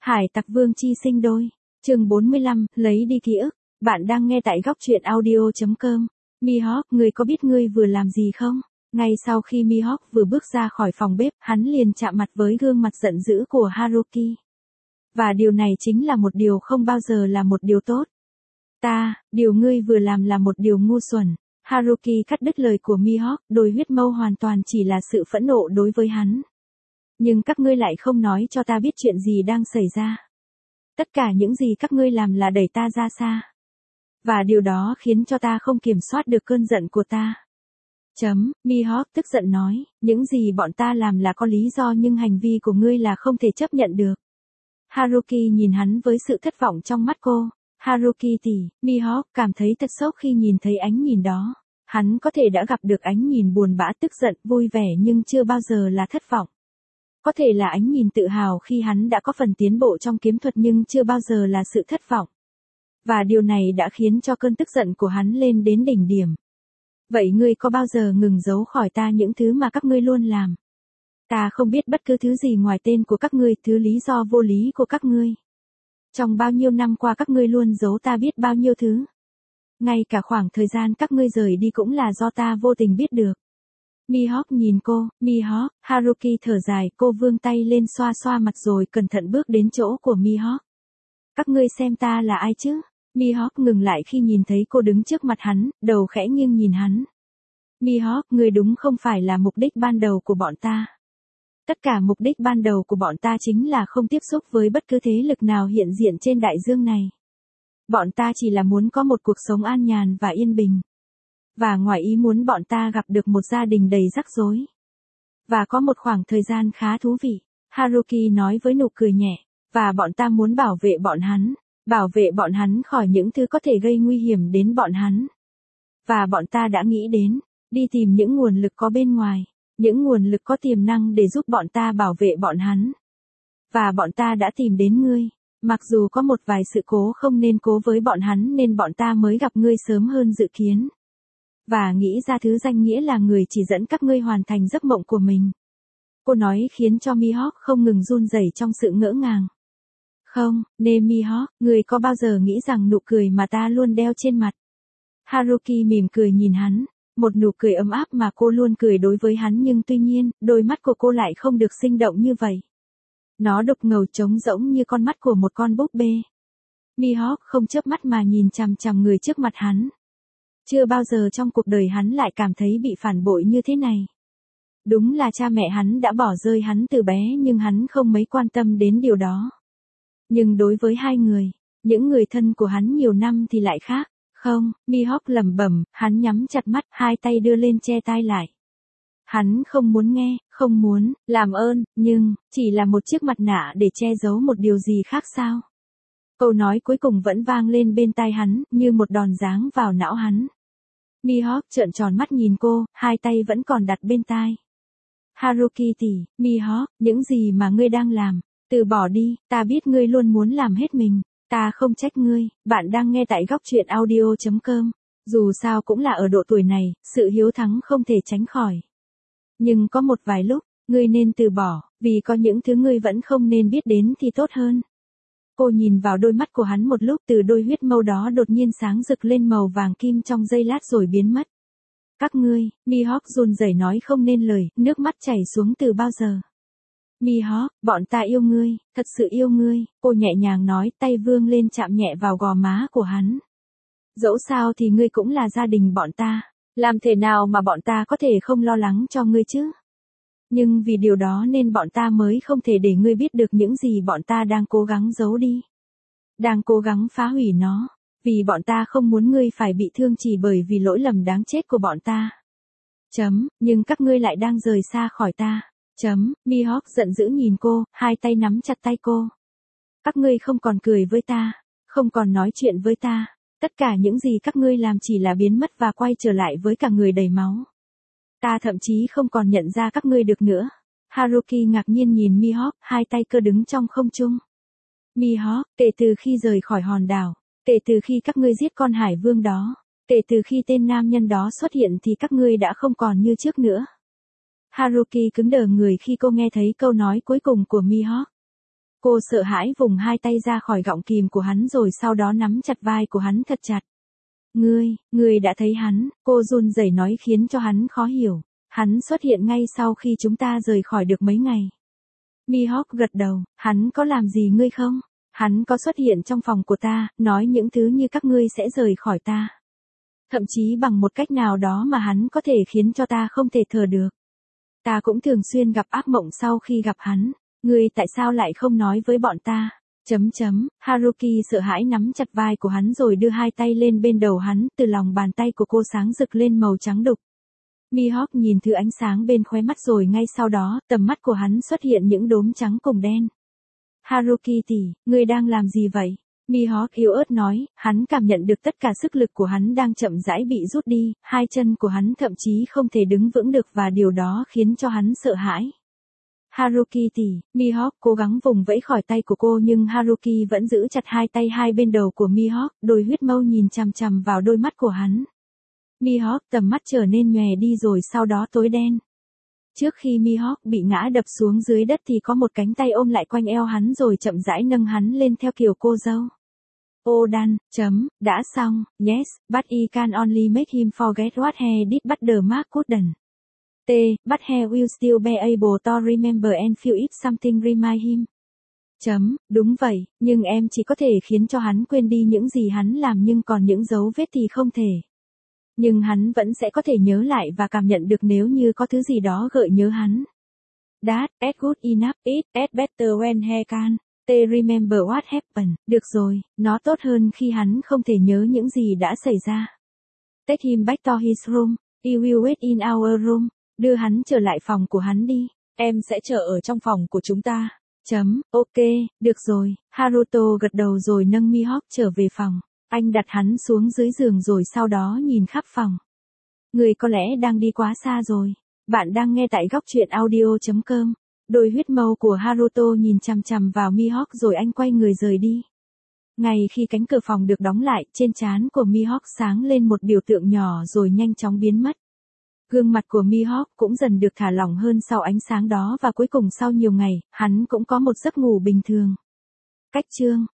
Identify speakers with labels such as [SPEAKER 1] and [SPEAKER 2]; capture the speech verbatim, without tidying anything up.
[SPEAKER 1] Hải Tặc Vương chi sinh đôi. Chương bốn mươi lăm, lấy đi ký ức. Bạn đang nghe tại góc truyện audio chấm com. Mihawk, người có biết ngươi vừa làm gì không? Ngay sau khi Mihawk vừa bước ra khỏi phòng bếp, hắn liền chạm mặt với gương mặt giận dữ của Haruki. Và điều này chính là một điều không bao giờ là một điều tốt. Ta, điều ngươi vừa làm là một điều ngu xuẩn. Haruki cắt đứt lời của Mihawk, đôi huyết mâu hoàn toàn chỉ là sự phẫn nộ đối với hắn. Nhưng các ngươi lại không nói cho ta biết chuyện gì đang xảy ra. Tất cả những gì các ngươi làm là đẩy ta ra xa. Và điều đó khiến cho ta không kiểm soát được cơn giận của ta. Chấm, Mihawk tức giận nói, những gì bọn ta làm là có lý do nhưng hành vi của ngươi là không thể chấp nhận được. Haruki nhìn hắn với sự thất vọng trong mắt cô. Haruki tỷ, Mihawk cảm thấy thật sốc khi nhìn thấy ánh nhìn đó. Hắn có thể đã gặp được ánh nhìn buồn bã, tức giận, vui vẻ nhưng chưa bao giờ là thất vọng. Có thể là ánh nhìn tự hào khi hắn đã có phần tiến bộ trong kiếm thuật nhưng chưa bao giờ là sự thất vọng. Và điều này đã khiến cho cơn tức giận của hắn lên đến đỉnh điểm. Vậy ngươi có bao giờ ngừng giấu khỏi ta những thứ mà các ngươi luôn làm? Ta không biết bất cứ thứ gì ngoài tên của các ngươi, thứ lý do vô lý của các ngươi. Trong bao nhiêu năm qua các ngươi luôn giấu ta biết bao nhiêu thứ. Ngay cả khoảng thời gian các ngươi rời đi cũng là do ta vô tình biết được. Mihawk nhìn cô, Mihawk, Haruki thở dài, cô vươn tay lên xoa xoa mặt rồi cẩn thận bước đến chỗ của Mihawk. Các ngươi xem ta là ai chứ? Mihawk ngừng lại khi nhìn thấy cô đứng trước mặt hắn, đầu khẽ nghiêng nhìn hắn. Mihawk, ngươi đúng không phải là mục đích ban đầu của bọn ta. Tất cả mục đích ban đầu của bọn ta chính là không tiếp xúc với bất cứ thế lực nào hiện diện trên đại dương này. Bọn ta chỉ là muốn có một cuộc sống an nhàn và yên bình. Và ngoài ý muốn bọn ta gặp được một gia đình đầy rắc rối. Và có một khoảng thời gian khá thú vị, Haruki nói với nụ cười nhẹ, và bọn ta muốn bảo vệ bọn hắn, bảo vệ bọn hắn khỏi những thứ có thể gây nguy hiểm đến bọn hắn. Và bọn ta đã nghĩ đến, đi tìm những nguồn lực có bên ngoài, những nguồn lực có tiềm năng để giúp bọn ta bảo vệ bọn hắn. Và bọn ta đã tìm đến ngươi, mặc dù có một vài sự cố không nên cố với bọn hắn nên bọn ta mới gặp ngươi sớm hơn dự kiến. Và nghĩ ra thứ danh nghĩa là người chỉ dẫn các ngươi hoàn thành giấc mộng của mình. Cô nói khiến cho Mihawk không ngừng run rẩy trong sự ngỡ ngàng. Không, nê Mihawk, người có bao giờ nghĩ rằng nụ cười mà ta luôn đeo trên mặt? Haruki mỉm cười nhìn hắn, một nụ cười ấm áp mà cô luôn cười đối với hắn nhưng tuy nhiên, đôi mắt của cô lại không được sinh động như vậy. Nó đục ngầu trống rỗng như con mắt của một con búp bê. Mihawk không chớp mắt mà nhìn chằm chằm người trước mặt hắn. Chưa bao giờ trong cuộc đời hắn lại cảm thấy bị phản bội như thế này. Đúng là cha mẹ hắn đã bỏ rơi hắn từ bé nhưng hắn không mấy quan tâm đến điều đó. Nhưng đối với hai người, những người thân của hắn nhiều năm thì lại khác. Không, Mihawk lẩm bẩm, hắn nhắm chặt mắt, hai tay đưa lên che tai lại. Hắn không muốn nghe, không muốn, làm ơn, nhưng, chỉ là một chiếc mặt nạ để che giấu một điều gì khác sao? Câu nói cuối cùng vẫn vang lên bên tai hắn, như một đòn giáng vào não hắn. Mihawk trợn tròn mắt nhìn cô, hai tay vẫn còn đặt bên tai. Haruki tỷ, Mihawk, những gì mà ngươi đang làm, từ bỏ đi, ta biết ngươi luôn muốn làm hết mình, ta không trách ngươi, bạn đang nghe tại góc truyện audio chấm com. Dù sao cũng là ở độ tuổi này, sự hiếu thắng không thể tránh khỏi. Nhưng có một vài lúc, ngươi nên từ bỏ, vì có những thứ ngươi vẫn không nên biết đến thì tốt hơn. Cô nhìn vào đôi mắt của hắn một lúc, từ đôi huyết mâu đó đột nhiên sáng rực lên màu vàng kim trong giây lát rồi biến mất. Các ngươi, Mihawk run rẩy nói không nên lời, nước mắt chảy xuống từ bao giờ. Mihawk, bọn ta yêu ngươi, thật sự yêu ngươi, cô nhẹ nhàng nói, tay vươn lên chạm nhẹ vào gò má của hắn. Dẫu sao thì ngươi cũng là gia đình bọn ta, làm thế nào mà bọn ta có thể không lo lắng cho ngươi chứ? Nhưng vì điều đó nên bọn ta mới không thể để ngươi biết được những gì bọn ta đang cố gắng giấu đi. Đang cố gắng phá hủy nó, vì bọn ta không muốn ngươi phải bị thương chỉ bởi vì lỗi lầm đáng chết của bọn ta. Chấm, nhưng các ngươi lại đang rời xa khỏi ta. Chấm, Mihawk giận dữ nhìn cô, hai tay nắm chặt tay cô. Các ngươi không còn cười với ta, không còn nói chuyện với ta. Tất cả những gì các ngươi làm chỉ là biến mất và quay trở lại với cả người đầy máu. Ta thậm chí không còn nhận ra các ngươi được nữa. Haruki ngạc nhiên nhìn Mihawk, hai tay cơ đứng trong không trung. Mihawk, kể từ khi rời khỏi hòn đảo, kể từ khi các ngươi giết con hải vương đó, kể từ khi tên nam nhân đó xuất hiện thì các ngươi đã không còn như trước nữa. Haruki cứng đờ người khi cô nghe thấy câu nói cuối cùng của Mihawk. Cô sợ hãi vùng hai tay ra khỏi gọng kìm của hắn rồi sau đó nắm chặt vai của hắn thật chặt. Ngươi, ngươi đã thấy hắn, cô run rẩy nói khiến cho hắn khó hiểu. Hắn xuất hiện ngay sau khi chúng ta rời khỏi được mấy ngày. Mihawk gật đầu, hắn có làm gì ngươi không? Hắn có xuất hiện trong phòng của ta, nói những thứ như các ngươi sẽ rời khỏi ta. Thậm chí bằng một cách nào đó mà hắn có thể khiến cho ta không thể thở được. Ta cũng thường xuyên gặp ác mộng sau khi gặp hắn. Ngươi tại sao lại không nói với bọn ta? Chấm chấm, Haruki sợ hãi nắm chặt vai của hắn rồi đưa hai tay lên bên đầu hắn, từ lòng bàn tay của cô sáng rực lên màu trắng đục. Mihawk nhìn thứ ánh sáng bên khóe mắt rồi ngay sau đó, tầm mắt của hắn xuất hiện những đốm trắng cùng đen. Haruki tỷ, ngươi đang làm gì vậy? Mihawk yếu ớt nói, hắn cảm nhận được tất cả sức lực của hắn đang chậm rãi bị rút đi, hai chân của hắn thậm chí không thể đứng vững được và điều đó khiến cho hắn sợ hãi. Haruki tỷ, Mihawk cố gắng vùng vẫy khỏi tay của cô nhưng Haruki vẫn giữ chặt hai tay hai bên đầu của Mihawk, đôi huyết mâu nhìn chằm chằm vào đôi mắt của hắn. Mihawk tầm mắt trở nên nhòe đi rồi sau đó tối đen. Trước khi Mihawk bị ngã đập xuống dưới đất thì có một cánh tay ôm lại quanh eo hắn rồi chậm rãi nâng hắn lên theo kiểu cô dâu. Odan, chấm, đã xong, yes, but he can only make him forget what he did but the mark couldn't. T, but he will still be able to remember and feel if something remind him. Chấm, đúng vậy, nhưng em chỉ có thể khiến cho hắn quên đi những gì hắn làm nhưng còn những dấu vết thì không thể. Nhưng hắn vẫn sẽ có thể nhớ lại và cảm nhận được nếu như có thứ gì đó gợi nhớ hắn. That's good enough, it's better when he can. T remember what happened. Được rồi, nó tốt hơn khi hắn không thể nhớ những gì đã xảy ra. Take him back to his room. He will wait in our room. Đưa hắn trở lại phòng của hắn đi. Em sẽ chờ ở trong phòng của chúng ta. Chấm, ok, được rồi. Haruto gật đầu rồi nâng Mihawk trở về phòng. Anh đặt hắn xuống dưới giường rồi sau đó nhìn khắp phòng. Người có lẽ đang đi quá xa rồi. Bạn đang nghe tại góc truyện audio chấm com. Đôi huyết mâu của Haruto nhìn chằm chằm vào Mihawk rồi anh quay người rời đi. Ngay khi cánh cửa phòng được đóng lại, trên trán của Mihawk sáng lên một biểu tượng nhỏ rồi nhanh chóng biến mất. Gương mặt của Mihawk cũng dần được thả lỏng hơn sau ánh sáng đó và cuối cùng sau nhiều ngày, hắn cũng có một giấc ngủ bình thường. Cách chương